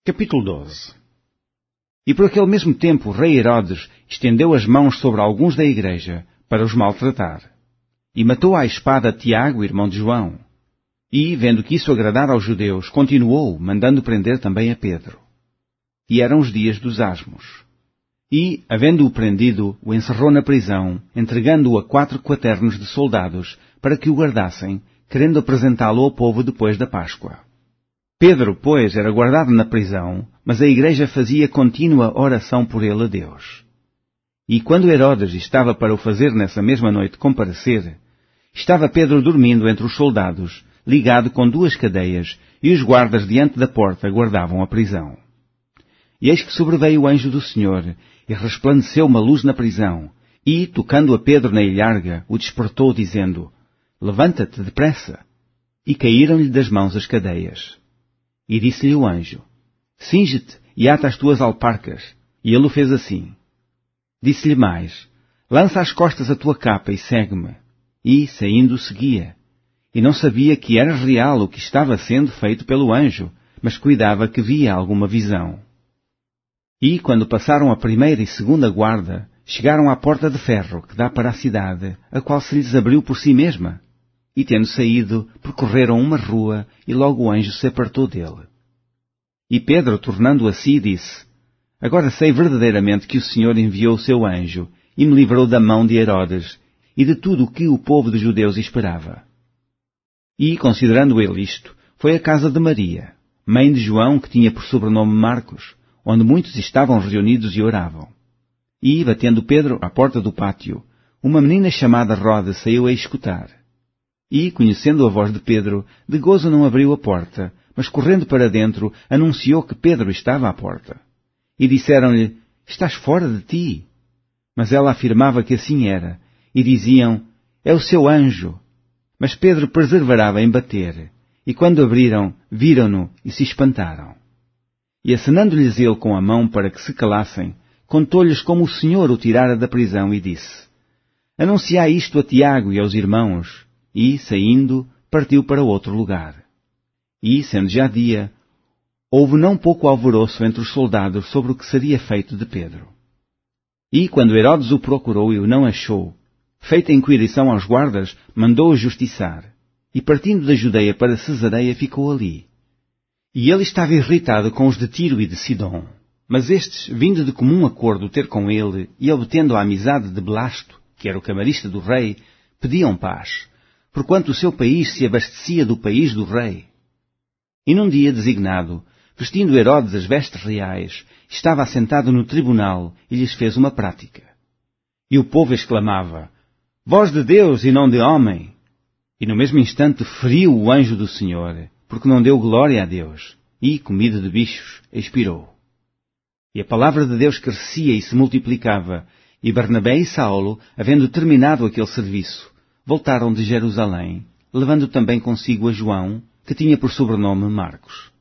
Capítulo 12. E por aquele mesmo tempo o rei Herodes estendeu as mãos sobre alguns da igreja para os maltratar. E matou à espada Tiago, irmão de João. E, vendo que isso agradara aos judeus, continuou, mandando prender também a Pedro. E eram os dias dos asmos. E, havendo-o prendido, o encerrou na prisão, entregando-o a 4 quaternos de soldados, para que o guardassem, querendo apresentá-lo ao povo depois da Páscoa. Pedro, pois, era guardado na prisão, mas a igreja fazia contínua oração por ele a Deus. E quando Herodes estava para o fazer nessa mesma noite comparecer, estava Pedro dormindo entre os soldados, ligado com 2 cadeias, e os guardas diante da porta guardavam a prisão. E eis que sobreveio o anjo do Senhor, e resplandeceu uma luz na prisão, e, tocando a Pedro na ilharga, o despertou, dizendo: Levanta-te depressa! E caíram-lhe das mãos as cadeias. E disse-lhe o anjo: Cinge-te e ata as tuas alparcas. E ele o fez assim. Disse-lhe mais: Lança às costas a tua capa e segue-me. E, saindo, seguia. E não sabia que era real o que estava sendo feito pelo anjo, mas cuidava que via alguma visão. E, quando passaram a primeira e segunda guarda, chegaram à porta de ferro que dá para a cidade, a qual se lhes abriu por si mesma. E, tendo saído, percorreram uma rua, e logo o anjo se apartou dele. E Pedro, tornando a si, disse: Agora sei verdadeiramente que o Senhor enviou o seu anjo, e me livrou da mão de Herodes, e de tudo o que o povo dos judeus esperava. E, considerando ele isto, foi à casa de Maria, mãe de João, que tinha por sobrenome Marcos, onde muitos estavam reunidos e oravam. E, batendo Pedro à porta do pátio, uma menina chamada Rode saiu a escutar. E, conhecendo a voz de Pedro, de gozo não abriu a porta, mas correndo para dentro, anunciou que Pedro estava à porta. E disseram-lhe: Estás fora de ti? Mas ela afirmava que assim era, e diziam: É o seu anjo. Mas Pedro perseverava em bater, e quando abriram, viram-no e se espantaram. E acenando-lhes ele com a mão para que se calassem, contou-lhes como o Senhor o tirara da prisão e disse: Anunciai isto a Tiago e aos irmãos. E, saindo, partiu para outro lugar. E, sendo já dia, houve não pouco alvoroço entre os soldados sobre o que seria feito de Pedro. E, quando Herodes o procurou e o não achou, feita inquirição aos guardas, mandou-o justiçar. E, partindo da Judeia para Cesareia, ficou ali. E ele estava irritado com os de Tiro e de Sidom. Mas estes, vindo de comum acordo ter com ele, e obtendo a amizade de Blasto, que era o camarista do rei, pediam paz, porquanto o seu país se abastecia do país do rei. E num dia designado, vestindo Herodes as vestes reais, estava assentado no tribunal e lhes fez uma prática. E o povo exclamava: Voz de Deus e não de homem! E no mesmo instante feriu o anjo do Senhor, porque não deu glória a Deus, e, comido de bichos, expirou. E a palavra de Deus crescia e se multiplicava, e Barnabé e Saulo, havendo terminado aquele serviço, voltaram de Jerusalém, levando também consigo a João, que tinha por sobrenome Marcos.